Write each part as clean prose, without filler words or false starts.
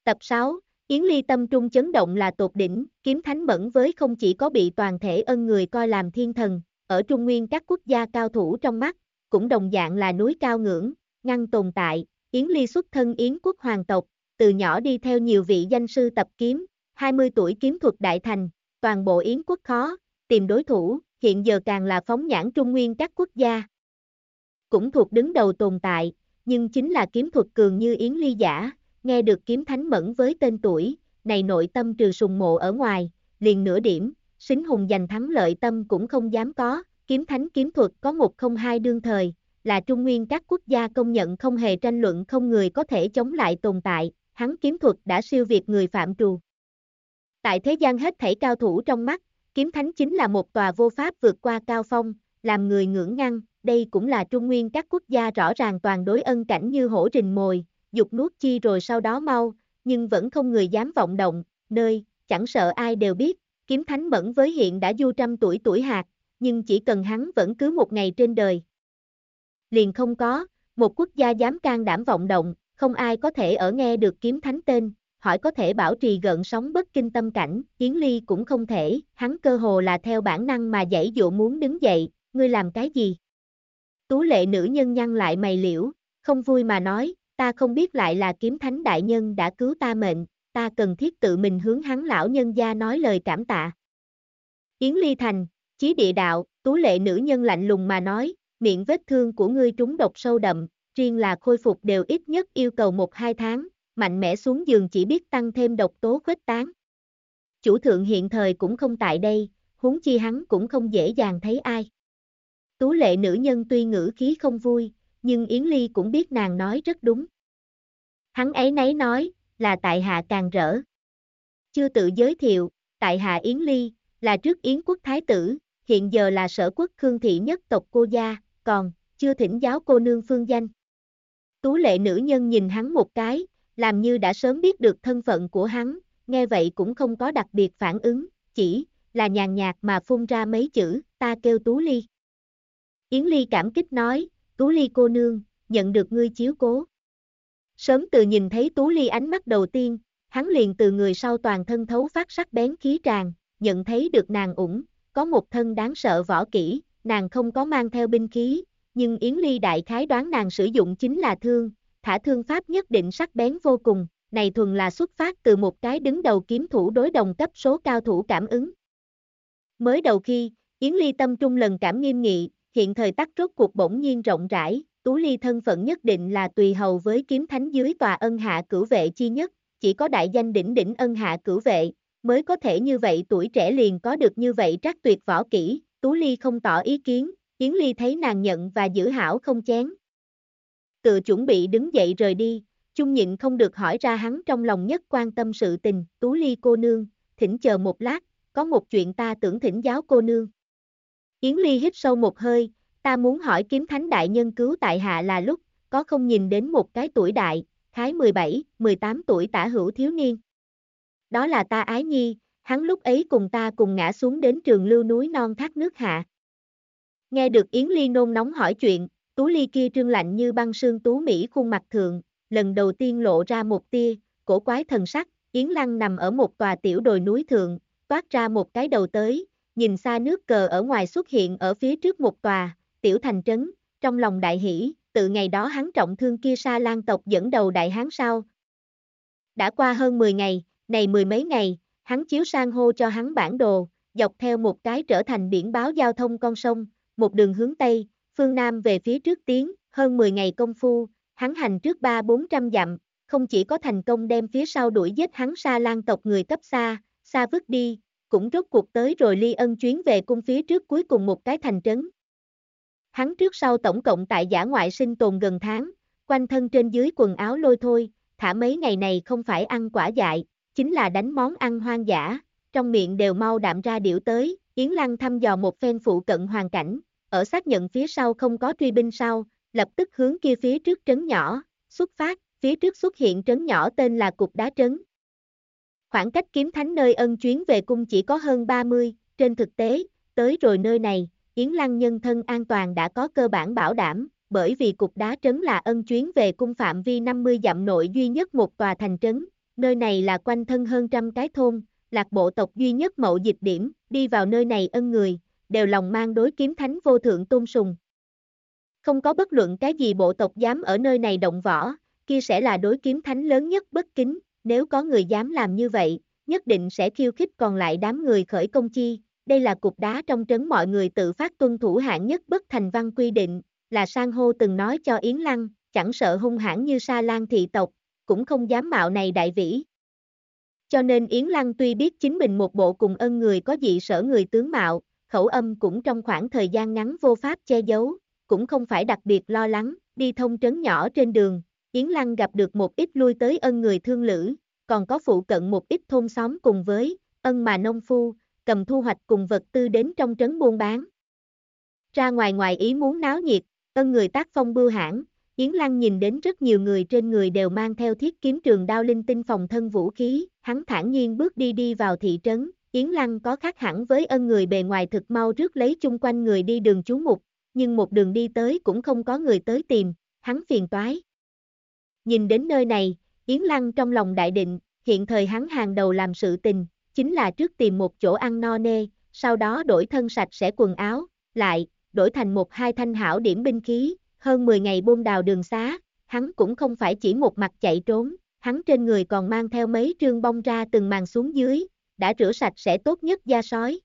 Tập 6, Yến Ly tâm trung chấn động là tột đỉnh, kiếm thánh mẫn với không chỉ có bị toàn thể ân người coi làm thiên thần, ở Trung Nguyên các quốc gia cao thủ trong mắt, cũng đồng dạng là núi cao ngưỡng, ngăn tồn tại. Yến Ly xuất thân Yến quốc hoàng tộc, từ nhỏ đi theo nhiều vị danh sư tập kiếm, 20 tuổi kiếm thuật đại thành, toàn bộ Yến quốc khó tìm đối thủ, hiện giờ càng là phóng nhãn Trung Nguyên các quốc gia. Cũng thuộc đứng đầu tồn tại, nhưng chính là kiếm thuật cường như Yến Ly giả, nghe được kiếm thánh mẫn với tên tuổi, này nội tâm trừ sùng mộ ở ngoài, liền nửa điểm, xính hùng giành thắng lợi tâm cũng không dám có, kiếm thánh kiếm thuật có 102 đương thời, là Trung Nguyên các quốc gia công nhận không hề tranh luận không người có thể chống lại tồn tại, hắn kiếm thuật đã siêu việt người phạm trù. Tại thế gian hết thảy cao thủ trong mắt, kiếm thánh chính là một tòa vô pháp vượt qua cao phong, làm người ngưỡng ngăn, đây cũng là Trung Nguyên các quốc gia rõ ràng toàn đối ân cảnh như hổ rình mồi, dục nuốt chi rồi sau đó mau, nhưng vẫn không người dám vọng động, nơi, chẳng sợ ai đều biết, kiếm thánh mẫn với hiện đã du trăm tuổi tuổi hạt, nhưng chỉ cần hắn vẫn cứ một ngày trên đời. Liền không có, một quốc gia dám can đảm vọng động, không ai có thể ở nghe được kiếm thánh tên, hỏi có thể bảo trì gợn sóng bất kinh tâm cảnh, Yến Ly cũng không thể, hắn cơ hồ là theo bản năng mà giãy dụa muốn đứng dậy, ngươi làm cái gì? Tú lệ nữ nhân nhăn lại mày liễu, không vui mà nói, ta không biết lại là kiếm thánh đại nhân đã cứu ta mệnh, ta cần thiết tự mình hướng hắn lão nhân gia nói lời cảm tạ. Yến Ly thành, chí địa đạo, tú lệ nữ nhân lạnh lùng mà nói, miệng vết thương của ngươi trúng độc sâu đậm, riêng là khôi phục đều ít nhất yêu cầu 1-2 tháng, mạnh mẽ xuống giường chỉ biết tăng thêm độc tố khuếch tán. Chủ thượng hiện thời cũng không tại đây, huống chi hắn cũng không dễ dàng thấy ai. Tú lệ nữ nhân tuy ngữ khí không vui, nhưng Yến Ly cũng biết nàng nói rất đúng. Hắn ấy nấy nói, là tại hạ càng rỡ. Chưa tự giới thiệu, tại hạ Yến Ly, là trước Yến quốc thái tử, hiện giờ là sở quốc Khương thị nhất tộc cô gia, còn, chưa thỉnh giáo cô nương phương danh. Tú lệ nữ nhân nhìn hắn một cái, làm như đã sớm biết được thân phận của hắn, nghe vậy cũng không có đặc biệt phản ứng, chỉ là nhàn nhạt mà phun ra mấy chữ, ta kêu Tú Ly. Yến Ly cảm kích nói, Tú Ly cô nương, nhận được ngươi chiếu cố. Sớm từ nhìn thấy Tú Ly ánh mắt đầu tiên, hắn liền từ người sau toàn thân thấu phát sắc bén khí tràn, nhận thấy được nàng có một thân đáng sợ võ kỹ, nàng không có mang theo binh khí, nhưng Yến Ly đại khái đoán nàng sử dụng chính là thương, thả thương pháp nhất định sắc bén vô cùng, này thuần là xuất phát từ một cái đứng đầu kiếm thủ đối đồng cấp số cao thủ cảm ứng. Mới đầu khi, Yến Ly tâm trung lần cảm nghiêm nghị, hiện thời tắc rốt cuộc bỗng nhiên rộng rãi, Tú Ly thân phận nhất định là tùy hầu với kiếm thánh dưới tòa ân hạ cửu vệ chi nhất, chỉ có đại danh đỉnh đỉnh ân hạ cửu vệ, mới có thể như vậy tuổi trẻ liền có được như vậy trác tuyệt võ kỹ, Tú Ly không tỏ ý kiến, Yến Ly thấy nàng nhận và giữ hảo không chén. Tự chuẩn bị đứng dậy rời đi, chung nhịn không được hỏi ra hắn trong lòng nhất quan tâm sự tình, Tú Ly cô nương, thỉnh chờ một lát, có một chuyện ta tưởng thỉnh giáo cô nương. Yến Ly hít sâu một hơi, ta muốn hỏi kiếm thánh đại nhân cứu tại hạ là lúc, có không nhìn đến một cái tuổi đại, khái 17-18 tuổi tả hữu thiếu niên. Đó là ta ái nhi, hắn lúc ấy cùng ta cùng ngã xuống đến trường lưu núi non thác nước hạ. Nghe được Yến Ly nôn nóng hỏi chuyện, Tú Ly kia trương lạnh như băng sương tú Mỹ khuôn mặt thượng, lần đầu tiên lộ ra một tia, cổ quái thần sắc, Yến Lăng nằm ở một tòa tiểu đồi núi thượng, toát ra một cái đầu tới, nhìn xa nước cờ ở ngoài xuất hiện ở phía trước một tòa, tiểu thành trấn, trong lòng đại hỷ, từ ngày đó hắn trọng thương kia Sa Lan tộc dẫn đầu đại hán sau. Đã qua hơn 10 ngày, này mười mấy ngày, hắn chiếu sang hô cho hắn bản đồ, dọc theo một cái trở thành biển báo giao thông con sông, một đường hướng Tây, phương Nam về phía trước tiến, hơn 10 ngày công phu, hắn hành trước 300-400 dặm, không chỉ có thành công đem phía sau đuổi giết hắn Sa Lan tộc người cấp xa vứt đi, cũng rốt cuộc tới rồi Ly Ân chuyến về cung phía trước cuối cùng một cái thành trấn. Hắn trước sau tổng cộng tại dã ngoại sinh tồn gần tháng, quanh thân trên dưới quần áo lôi thôi, thả mấy ngày này không phải ăn quả dại, chính là đánh món ăn hoang dã, trong miệng đều mau đạm ra điệu tới, Yến Lăng thăm dò một phen phụ cận hoàn cảnh, ở xác nhận phía sau không có truy binh sau, lập tức hướng kia phía trước trấn nhỏ, xuất phát, phía trước xuất hiện trấn nhỏ tên là Cục Đá Trấn. Khoảng cách kiếm thánh nơi ân chuyến về cung chỉ có hơn 30, trên thực tế, tới rồi nơi này, Yến Lăng nhân thân an toàn đã có cơ bản bảo đảm, bởi vì Cục Đá Trấn là ân chuyến về cung phạm vi 50 dặm nội duy nhất một tòa thành trấn, nơi này là quanh thân hơn trăm cái thôn, lạc bộ tộc duy nhất mậu dịch điểm, đi vào nơi này ân người, đều lòng mang đối kiếm thánh vô thượng tôn sùng. Không có bất luận cái gì bộ tộc dám ở nơi này động võ, kia sẽ là đối kiếm thánh lớn nhất bất kính, nếu có người dám làm như vậy, nhất định sẽ khiêu khích còn lại đám người khởi công chi. Đây là cục đá trong trấn mọi người tự phát tuân thủ hạng nhất bất thành văn quy định, là Sang Hô từng nói cho Yến Lăng, chẳng sợ hung hãn như Sa Lan thị tộc, cũng không dám mạo này đại vĩ. Cho nên Yến Lăng tuy biết chính mình một bộ cùng ân người có dị sở người tướng mạo, khẩu âm cũng trong khoảng thời gian ngắn vô pháp che giấu, cũng không phải đặc biệt lo lắng, đi thông trấn nhỏ trên đường, Yến Lăng gặp được một ít lui tới ân người thương lữ, còn có phụ cận một ít thôn xóm cùng với ân mà nông phu, cầm thu hoạch cùng vật tư đến trong trấn buôn bán. Ra ngoài ý muốn náo nhiệt, ân người tác phong bưu hãn, Yến Lăng nhìn đến rất nhiều người trên người đều mang theo thiết kiếm trường đao linh tinh phòng thân vũ khí, hắn thản nhiên bước đi vào thị trấn, Yến Lăng có khác hẳn với ân người bề ngoài thực mau rước lấy chung quanh người đi đường chú mục, nhưng một đường đi tới cũng không có người tới tìm, hắn phiền toái. Nhìn đến nơi này, Yến Lăng trong lòng đại định, hiện thời hắn hàng đầu làm sự tình, chính là trước tìm một chỗ ăn no nê, sau đó đổi thân sạch sẽ quần áo, lại, đổi thành một hai thanh hảo điểm binh khí, hơn 10 ngày buôn đào đường xá, hắn cũng không phải chỉ một mặt chạy trốn, hắn trên người còn mang theo mấy trương bông ra từng màn xuống dưới, đã rửa sạch sẽ tốt nhất da sói.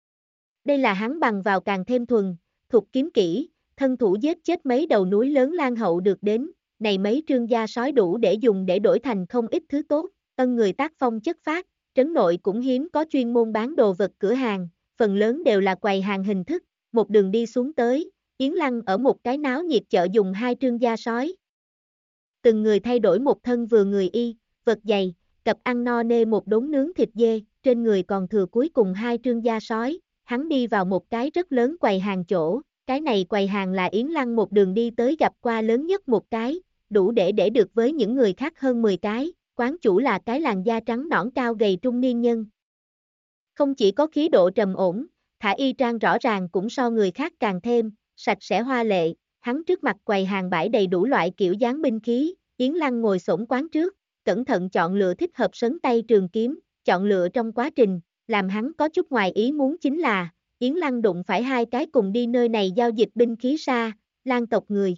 Đây là hắn bằng vào càng thêm thuần, thuộc kiếm kỹ, thân thủ giết chết mấy đầu núi lớn lan hậu được đến, này mấy trương da sói đủ để dùng để đổi thành không ít thứ tốt, ân người tác phong chất phát, trấn nội cũng hiếm có chuyên môn bán đồ vật cửa hàng, phần lớn đều là quầy hàng hình thức, một đường đi xuống tới, Yến Lăng ở một cái náo nhiệt chợ dùng hai trương da sói. Từng người thay đổi một thân vừa người y, vật dày, cặp ăn no nê một đốn nướng thịt dê, trên người còn thừa cuối cùng hai trương da sói, hắn đi vào một cái rất lớn quầy hàng chỗ, cái này quầy hàng là Yến Lăng một đường đi tới gặp qua lớn nhất một cái, đủ để được với những người khác hơn 10 cái, quán chủ là cái làn da trắng nõn cao gầy trung niên nhân. Không chỉ có khí độ trầm ổn, thả y trang rõ ràng cũng so người khác càng thêm, sạch sẽ hoa lệ, hắn trước mặt quầy hàng bãi đầy đủ loại kiểu dáng binh khí, Yến Lăng ngồi xổm quán trước, cẩn thận chọn lựa thích hợp sấn tay trường kiếm, chọn lựa trong quá trình, làm hắn có chút ngoài ý muốn chính là, Yến Lăng đụng phải hai cái cùng đi nơi này giao dịch binh khí Sa Lan tộc người.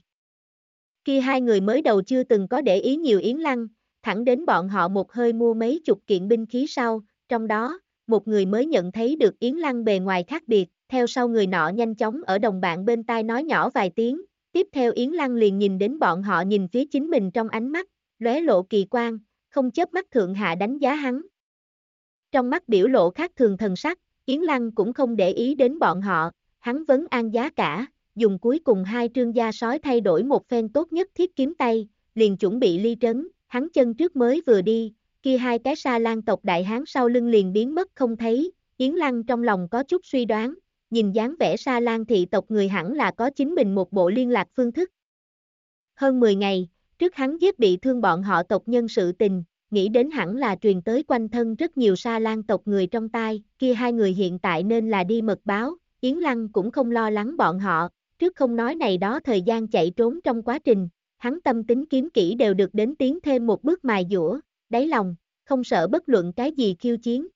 Kia hai người mới đầu chưa từng có để ý nhiều Yến Lăng, thẳng đến bọn họ một hơi mua mấy chục kiện binh khí sau, trong đó, một người mới nhận thấy được Yến Lăng bề ngoài khác biệt, theo sau người nọ nhanh chóng ở đồng bạn bên tai nói nhỏ vài tiếng, tiếp theo Yến Lăng liền nhìn đến bọn họ nhìn phía chính mình trong ánh mắt, lóe lộ kỳ quan, không chớp mắt thượng hạ đánh giá hắn. Trong mắt biểu lộ khác thường thần sắc, Yến Lăng cũng không để ý đến bọn họ, hắn vấn an giá cả, dùng cuối cùng hai trương da sói thay đổi một phen tốt nhất thiết kiếm tay, liền chuẩn bị ly trấn, hắn chân trước mới vừa đi, kia hai cái Sa Lan tộc đại hán sau lưng liền biến mất không thấy, Yến Lăng trong lòng có chút suy đoán, nhìn dáng vẻ Sa Lan thị tộc người hẳn là có chính mình một bộ liên lạc phương thức. Hơn 10 ngày, trước hắn giết bị thương bọn họ tộc nhân sự tình, nghĩ đến hẳn là truyền tới quanh thân rất nhiều Sa Lan tộc người trong tai, kia hai người hiện tại nên là đi mật báo, Yến Lăng cũng không lo lắng bọn họ, trước không nói này đó thời gian chạy trốn trong quá trình, hắn tâm tính kiếm kỹ đều được đến tiến thêm một bước mài dũa, đáy lòng, không sợ bất luận cái gì khiêu chiến.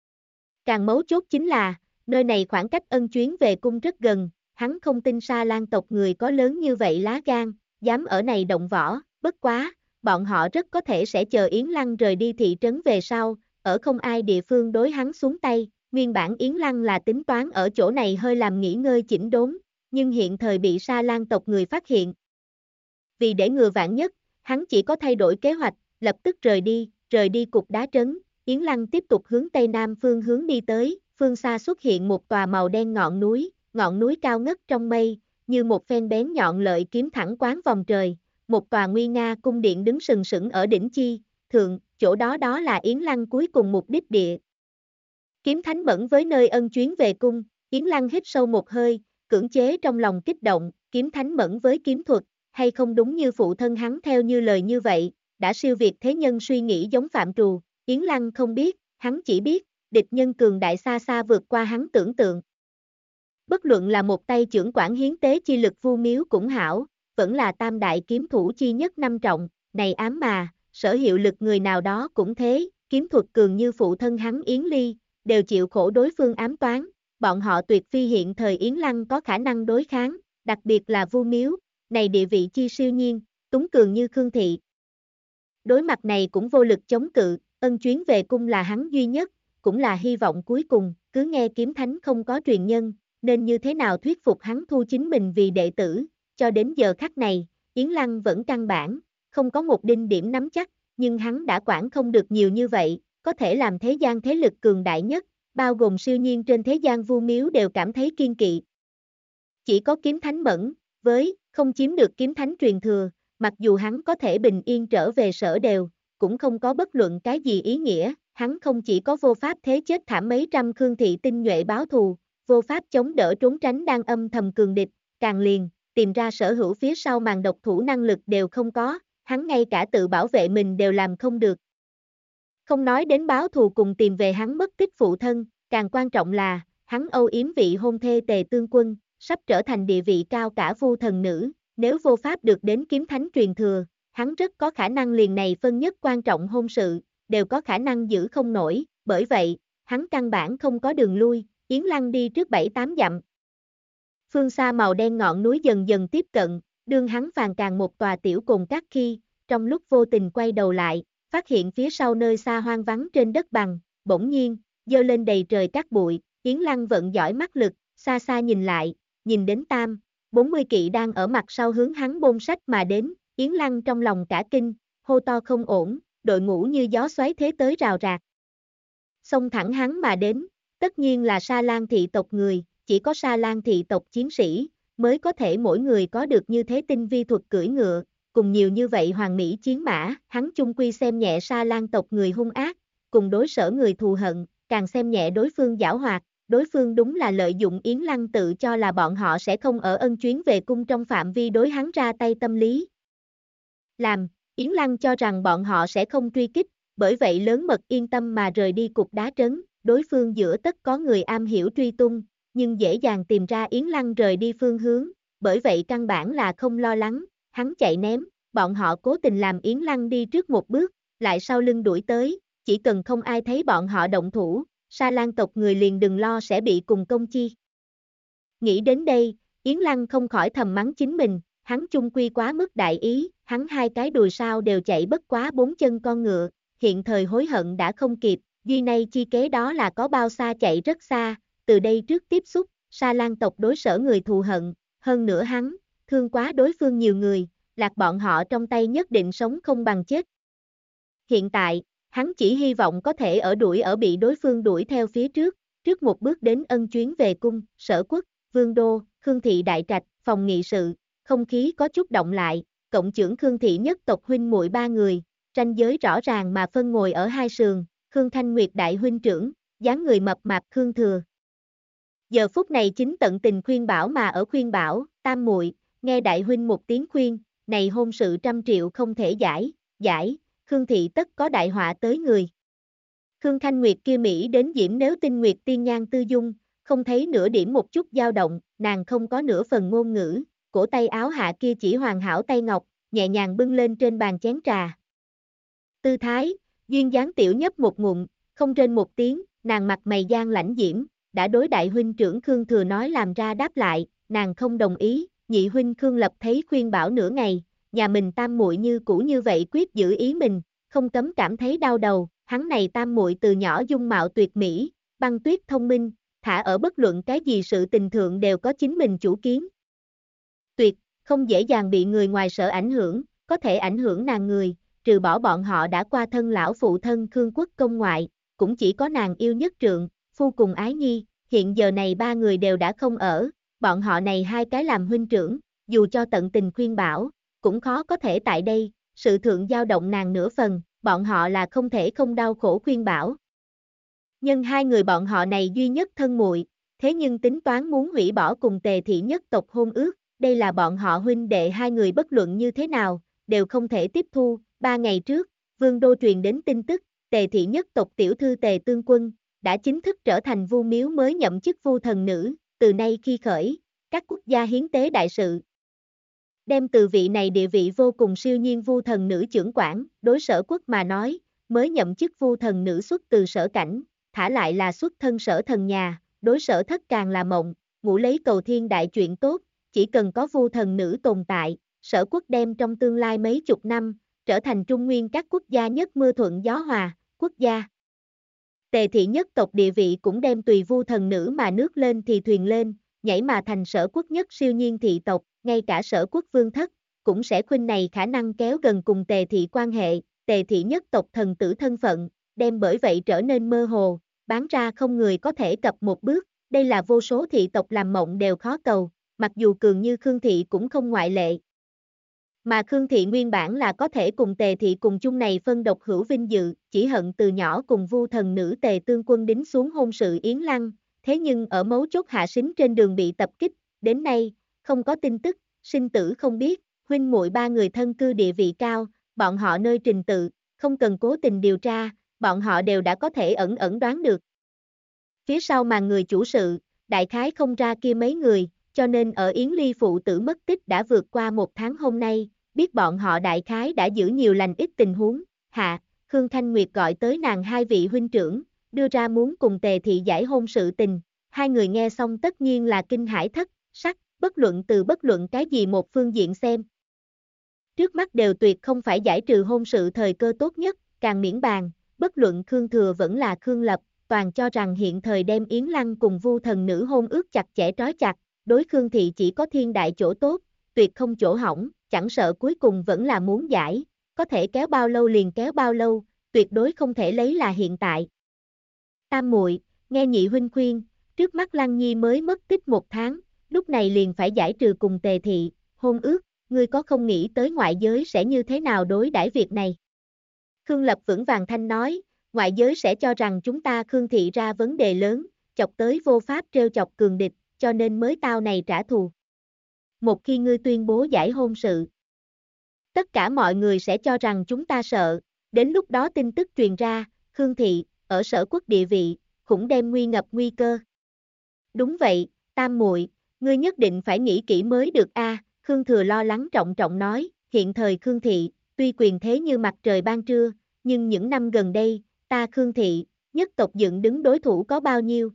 Càng mấu chốt chính là, nơi này khoảng cách ân chuyến về cung rất gần, hắn không tin Sa Lan tộc người có lớn như vậy lá gan, dám ở này động võ, bất quá, bọn họ rất có thể sẽ chờ Yến Lăng rời đi thị trấn về sau, ở không ai địa phương đối hắn xuống tay, nguyên bản Yến Lăng là tính toán ở chỗ này hơi làm nghỉ ngơi chỉnh đốn, nhưng hiện thời bị Sa Lan tộc người phát hiện. Vì để ngừa vạn nhất, hắn chỉ có thay đổi kế hoạch, lập tức rời đi cục đá trấn, Yến Lăng tiếp tục hướng tây nam phương hướng đi tới, phương xa xuất hiện một tòa màu đen ngọn núi cao ngất trong mây, như một phen bén nhọn lợi kiếm thẳng quán vòng trời, một tòa nguy nga cung điện đứng sừng sững ở đỉnh chi, thượng, chỗ đó là Yến Lăng cuối cùng mục đích địa. Kiếm thánh bẩn với nơi ân chuyến về cung, Yến Lăng hít sâu một hơi, cưỡng chế trong lòng kích động, kiếm thánh bẩn với kiếm thuật, hay không đúng như phụ thân hắn theo như lời như vậy, đã siêu việt thế nhân suy nghĩ giống phạm trù, Yến Lăng không biết, hắn chỉ biết, địch nhân cường đại xa xa vượt qua hắn tưởng tượng. Bất luận là một tay chưởng quản hiến tế chi lực vu miếu cũng hảo, vẫn là tam đại kiếm thủ chi nhất năm trọng, này ám mà, sở hiệu lực người nào đó cũng thế, kiếm thuật cường như phụ thân hắn Yến Ly, đều chịu khổ đối phương ám toán, bọn họ tuyệt phi hiện thời Yến Lăng có khả năng đối kháng, đặc biệt là Vu Miếu, này địa vị chi siêu nhiên, túng cường như Khương Thị. Đối mặt này cũng vô lực chống cự, ân chuyến về cung là hắn duy nhất, cũng là hy vọng cuối cùng, cứ nghe kiếm thánh không có truyền nhân, nên như thế nào thuyết phục hắn thu chính mình vì đệ tử, cho đến giờ khắc này, Yến Lăng vẫn căn bản, không có một đinh điểm nắm chắc, nhưng hắn đã quản không được nhiều như vậy, có thể làm thế gian thế lực cường đại nhất, bao gồm siêu nhiên trên thế gian Vu Miếu đều cảm thấy kiên kỵ. Chỉ có kiếm thánh Mẫn, với, không chiếm được kiếm thánh truyền thừa, mặc dù hắn có thể bình yên trở về sở đều, cũng không có bất luận cái gì ý nghĩa, hắn không chỉ có vô pháp thế chết thảm mấy trăm Khương Thị tinh nhuệ báo thù, vô pháp chống đỡ trốn tránh đang âm thầm cường địch, càng liền, tìm ra sở hữu phía sau màn độc thủ năng lực đều không có, hắn ngay cả tự bảo vệ mình đều làm không được. Không nói đến báo thù cùng tìm về hắn mất tích phụ thân, càng quan trọng là, hắn âu yếm vị hôn thê Tề Tương Quân, sắp trở thành địa vị cao cả Vu thần nữ, nếu vô pháp được đến kiếm thánh truyền thừa, hắn rất có khả năng liền này phân nhất quan trọng hôn sự, đều có khả năng giữ không nổi, bởi vậy, hắn căn bản không có đường lui, Yến Lăng đi trước 7-8 dặm. Phương xa màu đen ngọn núi dần dần tiếp cận, đương hắn phàn càng một tòa tiểu cồn cát khi, trong lúc vô tình quay đầu lại, phát hiện phía sau nơi xa hoang vắng trên đất bằng, bỗng nhiên, dơ lên đầy trời cát bụi, Yến Lăng vận giỏi mắt lực, xa xa nhìn lại, nhìn đến 40 kỵ đang ở mặt sau hướng hắn bôn sách mà đến, Yến Lăng trong lòng cả kinh, hô to không ổn, đội ngũ như gió xoáy thế tới rào rạc. Xông thẳng hắn mà đến, tất nhiên là Sa Lan thị tộc người, chỉ có Sa Lan thị tộc chiến sĩ, mới có thể mỗi người có được như thế tinh vi thuật cưỡi ngựa, cùng nhiều như vậy hoàng mỹ chiến mã, hắn chung quy xem nhẹ Sa Lan tộc người hung ác, cùng đối sở người thù hận, càng xem nhẹ đối phương giảo hoạt, đối phương đúng là lợi dụng Yến Lăng tự cho là bọn họ sẽ không ở ân chuyến về cung trong phạm vi đối hắn ra tay tâm lý. Làm, Yến Lăng cho rằng bọn họ sẽ không truy kích, bởi vậy lớn mật yên tâm mà rời đi cục đá trấn, đối phương giữa tất có người am hiểu truy tung, nhưng dễ dàng tìm ra Yến Lăng rời đi phương hướng, bởi vậy căn bản là không lo lắng, hắn chạy ném, bọn họ cố tình làm Yến Lăng đi trước một bước, lại sau lưng đuổi tới, chỉ cần không ai thấy bọn họ động thủ, Sa Lan tộc người liền đừng lo sẽ bị cùng công chi. Nghĩ đến đây, Yến Lăng không khỏi thầm mắng chính mình, hắn chung quy quá mức đại ý, hắn hai cái đùi sao đều chạy bất quá 4 chân con ngựa, hiện thời hối hận đã không kịp, duy nay chi kế đó là có bao xa chạy rất xa, từ đây trước tiếp xúc, Sa Lan tộc đối sở người thù hận, hơn nữa hắn, thương quá đối phương nhiều người, lạc bọn họ trong tay nhất định sống không bằng chết. Hiện tại, hắn chỉ hy vọng có thể ở bị đối phương đuổi theo phía trước một bước đến ân chuyến về cung, sở quốc, vương đô, Khương Thị đại trạch, phòng nghị sự, không khí có chút động lại, cộng trưởng Khương Thị nhất tộc huynh muội 3 người, ranh giới rõ ràng mà phân ngồi ở hai sườn, Khương Thanh Nguyệt đại huynh trưởng, dáng người mập mạp Khương Thừa. Giờ phút này chính tận tình khuyên bảo mà ở khuyên bảo, tam muội, nghe đại huynh một tiếng khuyên, này hôn sự 100 triệu không thể giải, Khương Thị tất có đại họa tới người. Khương Thanh Nguyệt kia Mỹ đến diễm nếu tinh nguyệt tiên nhan tư dung, không thấy nửa điểm một chút dao động, nàng không có nửa phần ngôn ngữ, cổ tay áo hạ kia chỉ hoàn hảo tay ngọc, nhẹ nhàng bưng lên trên bàn chén trà. Tư thái, duyên dáng tiểu nhấp một ngụm, không rên một tiếng, nàng mặt mày gian lãnh diễm, đã đối đại huynh trưởng Khương Thừa nói làm ra đáp lại, nàng không đồng ý, nhị huynh Khương Lập thấy khuyên bảo nửa ngày, nhà mình tam muội như cũ như vậy quyết giữ ý mình, không cấm cảm thấy đau đầu, hắn này tam muội từ nhỏ dung mạo tuyệt mỹ, băng tuyết thông minh, thả ở bất luận cái gì sự tình thượng đều có chính mình chủ kiến. Tuyệt, không dễ dàng bị người ngoài sở ảnh hưởng, có thể ảnh hưởng nàng người, trừ bỏ bọn họ đã qua thân lão phụ thân Khương Quốc công ngoại, cũng chỉ có nàng yêu nhất trượng, phu cùng ái nhi, hiện giờ này 3 người đều đã không ở, bọn họ này 2 cái làm huynh trưởng, dù cho tận tình khuyên bảo, cũng khó có thể tại đây, sự thượng dao động nàng nửa phần, bọn họ là không thể không đau khổ khuyên bảo. Nhưng 2 người bọn họ này duy nhất thân muội, thế nhưng tính toán muốn hủy bỏ cùng Tề Thị nhất tộc hôn ước, đây là bọn họ huynh đệ 2 người bất luận như thế nào, đều không thể tiếp thu. 3 ngày trước, Vương Đô truyền đến tin tức, Tề Thị nhất tộc tiểu thư Tề Tương Quân, đã chính thức trở thành Vu Miếu mới nhậm chức Vu thần nữ, từ nay khi khởi, các quốc gia hiến tế đại sự. Đem từ vị này địa vị vô cùng siêu nhiên vu thần nữ chưởng quản, đối Sở Quốc mà nói, mới nhậm chức vu thần nữ xuất từ Sở Cảnh, thả lại là xuất thân Sở Thần nhà, đối Sở Thất càng là mộng, ngủ lấy cầu thiên đại chuyện tốt, chỉ cần có vu thần nữ tồn tại, Sở Quốc đem trong tương lai mấy chục năm, trở thành Trung Nguyên các quốc gia nhất mưa thuận gió hòa, quốc gia. Tề thị nhất tộc địa vị cũng đem tùy vu thần nữ mà nước lên thì thuyền lên, nhảy mà thành Sở Quốc nhất siêu nhiên thị tộc, ngay cả Sở Quốc vương thất, cũng sẽ khuynh này khả năng kéo gần cùng Tề thị quan hệ, Tề thị nhất tộc thần tử thân phận, đem bởi vậy trở nên mơ hồ, bán ra không người có thể cập một bước, đây là vô số thị tộc làm mộng đều khó cầu, mặc dù cường như Khương thị cũng không ngoại lệ. Mà Khương thị nguyên bản là có thể cùng Tề thị cùng chung này phân độc hữu vinh dự, chỉ hận từ nhỏ cùng vu thần nữ Tề Tương Quân đính xuống hôn sự Yến Lăng, thế nhưng ở mấu chốt hạ sính trên đường bị tập kích, đến nay, không có tin tức, sinh tử không biết, huynh muội ba người thân cư địa vị cao, bọn họ nơi trình tự, không cần cố tình điều tra, bọn họ đều đã có thể ẩn ẩn đoán được. Phía sau mà người chủ sự, đại khái không ra kia mấy người, cho nên ở Yến Ly phụ tử mất tích đã vượt qua 1 tháng hôm nay, biết bọn họ đại khái đã giữ nhiều lành ít tình huống, Khương Thanh Nguyệt gọi tới nàng hai vị huynh trưởng, đưa ra muốn cùng Tề thị giải hôn sự tình, hai người nghe xong tất nhiên là kinh hãi thất sắc, bất luận cái gì một phương diện xem. Trước mắt đều tuyệt không phải giải trừ hôn sự thời cơ tốt nhất, càng miễn bàn, bất luận Khương Thừa vẫn là Khương Lập, toàn cho rằng hiện thời đem Yến Lăng cùng vu thần nữ hôn ước chặt chẽ trói chặt, đối Khương thị chỉ có thiên đại chỗ tốt, tuyệt không chỗ hỏng, chẳng sợ cuối cùng vẫn là muốn giải, có thể kéo bao lâu liền kéo bao lâu, tuyệt đối không thể lấy là hiện tại. Tam muội, nghe nhị huynh khuyên, trước mắt Lăng Nhi mới mất tích 1 tháng, lúc này liền phải giải trừ cùng Tề thị, hôn ước, ngươi có không nghĩ tới ngoại giới sẽ như thế nào đối đãi việc này? Khương Lập vững vàng thanh nói, ngoại giới sẽ cho rằng chúng ta Khương thị ra vấn đề lớn, chọc tới vô pháp trêu chọc cường địch, cho nên mới tao này trả thù. Một khi ngươi tuyên bố giải hôn sự, tất cả mọi người sẽ cho rằng chúng ta sợ, đến lúc đó tin tức truyền ra, Khương thị, ở Sở Quốc địa vị, cũng đem nguy cơ. Đúng vậy, Tam muội, ngươi nhất định phải nghĩ kỹ mới được a. Khương Thừa lo lắng trọng trọng nói, hiện thời Khương thị, tuy quyền thế như mặt trời ban trưa, nhưng những năm gần đây, ta Khương thị, nhất tộc dựng đứng đối thủ có bao nhiêu?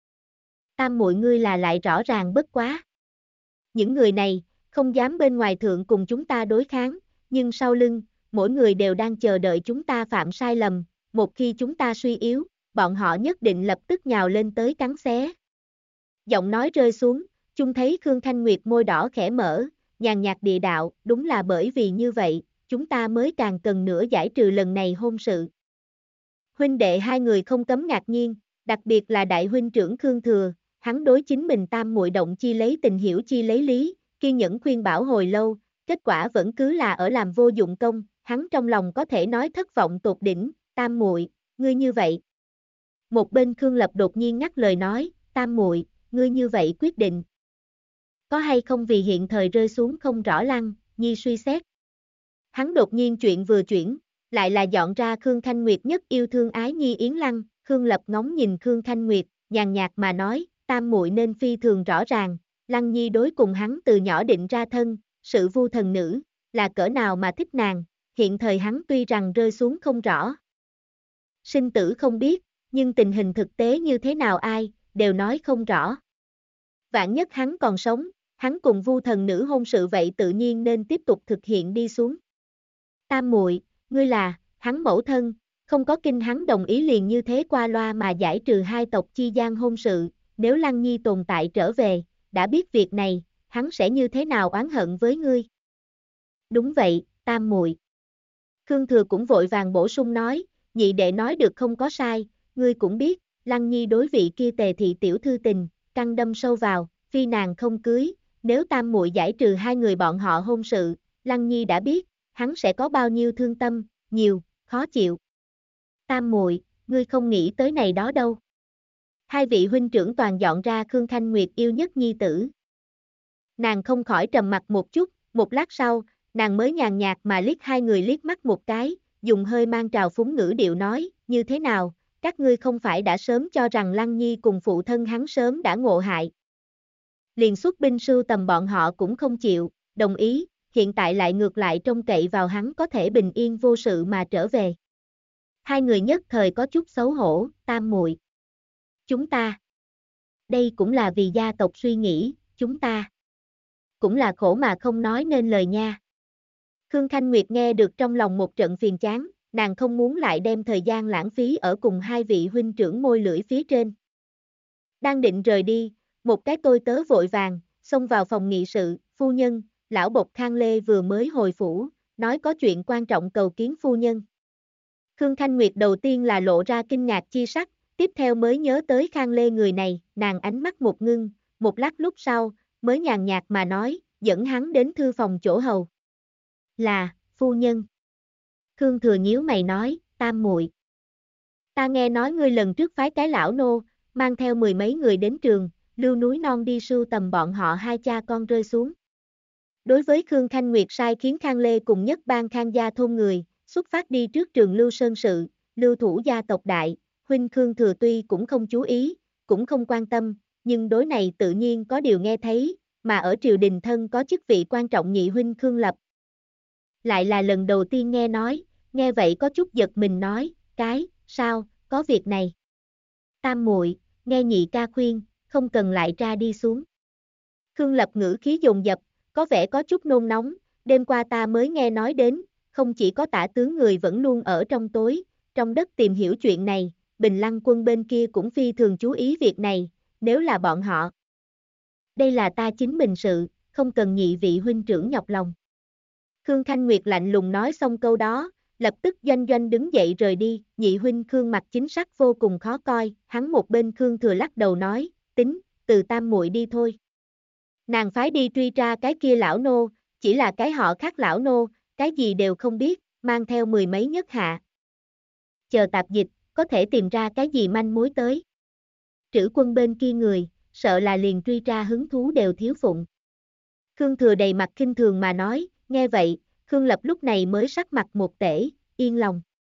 Tam muội ngươi là lại rõ ràng bất quá. Những người này, không dám bên ngoài thượng cùng chúng ta đối kháng, nhưng sau lưng, mỗi người đều đang chờ đợi chúng ta phạm sai lầm, một khi chúng ta suy yếu, bọn họ nhất định lập tức nhào lên tới cắn xé. Giọng nói rơi xuống, chung thấy Khương Thanh Nguyệt môi đỏ khẽ mở, nhàn nhạt địa đạo, đúng là bởi vì như vậy, chúng ta mới càng cần nữa giải trừ lần này hôn sự. Huynh đệ hai người không cấm ngạc nhiên, đặc biệt là đại huynh trưởng Khương Thừa, hắn đối chính mình tam muội động chi lấy tình hiểu chi lấy lý, kiên nhẫn khuyên bảo hồi lâu, kết quả vẫn cứ là ở làm vô dụng công, hắn trong lòng có thể nói thất vọng tột đỉnh, tam muội, ngươi như vậy. Một bên Khương Lập đột nhiên ngắt lời nói, tam muội, ngươi như vậy quyết định. Có hay không vì hiện thời rơi xuống không rõ Lăng Nhi suy xét. Hắn đột nhiên chuyện vừa chuyển, lại là dọn ra Khương Thanh Nguyệt nhất yêu thương ái Nhi Yến Lăng, Khương Lập ngóng nhìn Khương Thanh Nguyệt, nhàn nhạt mà nói, tam muội nên phi thường rõ ràng, Lăng Nhi đối cùng hắn từ nhỏ định ra thân, sự vu thần nữ, là cỡ nào mà thích nàng, hiện thời hắn tuy rằng rơi xuống không rõ. Sinh tử không biết, nhưng tình hình thực tế như thế nào ai, đều nói không rõ. Vạn nhất hắn còn sống, hắn cùng vu thần nữ hôn sự vậy tự nhiên nên tiếp tục thực hiện đi xuống. Tam muội, ngươi là, hắn mẫu thân, không có kinh hắn đồng ý liền như thế qua loa mà giải trừ hai tộc chi gian hôn sự, nếu Lăng Nhi tồn tại trở về, đã biết việc này, hắn sẽ như thế nào oán hận với ngươi. Đúng vậy, tam muội. Khương Thừa cũng vội vàng bổ sung nói, nhị đệ nói được không có sai, ngươi cũng biết, Lăng Nhi đối vị kia Tề thị tiểu thư tình, căng đâm sâu vào, phi nàng không cưới, nếu tam muội giải trừ hai người bọn họ hôn sự, Lăng Nhi đã biết, hắn sẽ có bao nhiêu thương tâm, nhiều, khó chịu. Tam muội, ngươi không nghĩ tới này đó đâu. Hai vị huynh trưởng toàn dọn ra Khương Thanh Nguyệt yêu nhất nhi tử. Nàng không khỏi trầm mặt một chút, một lát sau, nàng mới nhàn nhạt mà liếc hai người liếc mắt một cái, dùng hơi mang trào phúng ngữ điệu nói, như thế nào, các ngươi không phải đã sớm cho rằng Lăng Nhi cùng phụ thân hắn sớm đã ngộ hại. Liền xuất binh sưu tầm bọn họ cũng không chịu, đồng ý, hiện tại lại ngược lại trông cậy vào hắn có thể bình yên vô sự mà trở về. Hai người nhất thời có chút xấu hổ, Tam muội. Chúng ta. Đây cũng là vì gia tộc suy nghĩ, chúng ta. Cũng là khổ mà không nói nên lời nha. Khương Khanh Nguyệt nghe được trong lòng một trận phiền chán, nàng không muốn lại đem thời gian lãng phí ở cùng hai vị huynh trưởng môi lưỡi phía trên. Đang định rời đi, một cái tôi tớ vội vàng, xông vào phòng nghị sự, phu nhân, lão bộc Khang Lê vừa mới hồi phủ, nói có chuyện quan trọng cầu kiến phu nhân. Khương Khanh Nguyệt đầu tiên là lộ ra kinh ngạc chi sắc, tiếp theo mới nhớ tới Khang Lê người này, nàng ánh mắt một ngưng, một lát lúc sau, mới nhàn nhạt mà nói, dẫn hắn đến thư phòng chỗ hầu. Là, phu nhân. Khương Thừa nhíu mày nói, Tam muội. Ta nghe nói ngươi lần trước phái cái lão nô, mang theo mười mấy người đến trường, lưu núi non đi sưu tầm bọn họ hai cha con rơi xuống. Đối với Khương Khanh Nguyệt sai khiến Khang Lê cùng nhất ban Khang gia thôn người, xuất phát đi trước trường Lưu Sơn sự, lưu thủ gia tộc đại, huynh Khương Thừa tuy cũng không chú ý, cũng không quan tâm, nhưng đối này tự nhiên có điều nghe thấy, mà ở triều đình thân có chức vị quan trọng nhị huynh Khương Lập. Lại là lần đầu tiên nghe nói, nghe vậy có chút giật mình nói, sao, có việc này. Tam muội, nghe nhị ca khuyên, không cần lại ra đi xuống. Khương Lập ngữ khí dồn dập, có vẻ có chút nôn nóng, đêm qua ta mới nghe nói đến, không chỉ có Tả tướng người vẫn luôn ở trong tối, trong đất tìm hiểu chuyện này, Bình Lăng quân bên kia cũng phi thường chú ý việc này, nếu là bọn họ. Đây là ta chính mình sự, không cần nhị vị huynh trưởng nhọc lòng. Khương Khanh Nguyệt lạnh lùng nói xong câu đó, lập tức doanh doanh đứng dậy rời đi, nhị huynh Khương mặt chính sắc vô cùng khó coi, hắn một bên Khương Thừa lắc đầu nói, tính, từ Tam muội đi thôi. Nàng phái đi truy tra cái kia lão nô, chỉ là cái họ khác lão nô, cái gì đều không biết, mang theo mười mấy nhất hạ. Chờ tạp dịch, có thể tìm ra cái gì manh mối tới. Trữ quân bên kia người, sợ là liền truy tra hứng thú đều thiếu phụng. Khương Thừa đầy mặt khinh thường mà nói, nghe vậy, Khương Lập lúc này mới sắc mặt một tể, yên lòng.